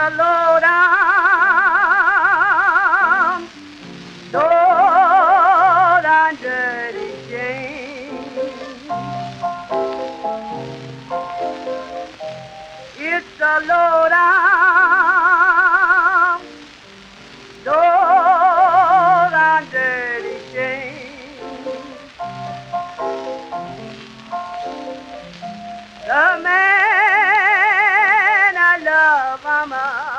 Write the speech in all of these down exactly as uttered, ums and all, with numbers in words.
a low down, low down dirty shame. It's a low down, low down dirty shame. The man I love, I'm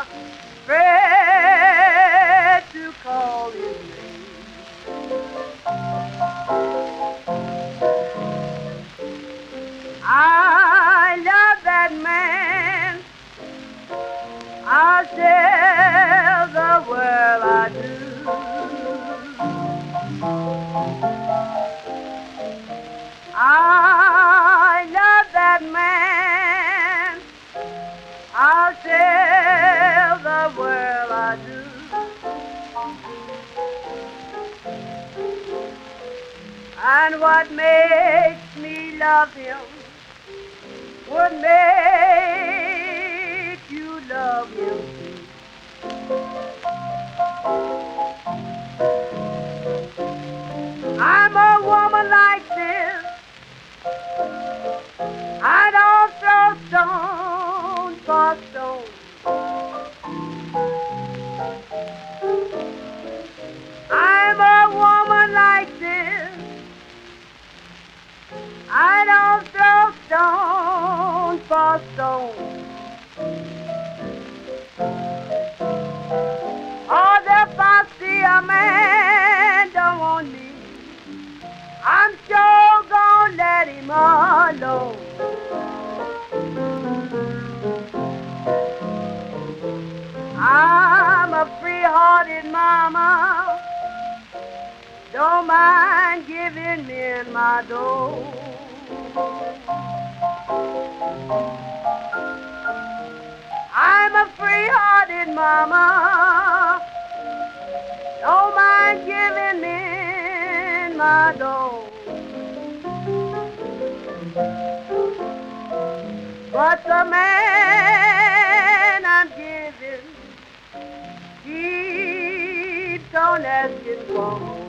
afraid to call his name. I love that man, I'll tell the world I do. I love that man, I'll tell the world I do. And what makes me love him would make you love him too. I'm a woman like this, I don't throw stones for stones. I'm a woman like this, I don't throw stones for stones. Oh, if I see a man don't want me, I'm sure gonna let him alone. I'm a free-hearted mama, don't mind giving men my dough. I'm a free-hearted mama, don't mind giving men my dough. But the man I'm giving keeps on asking for more.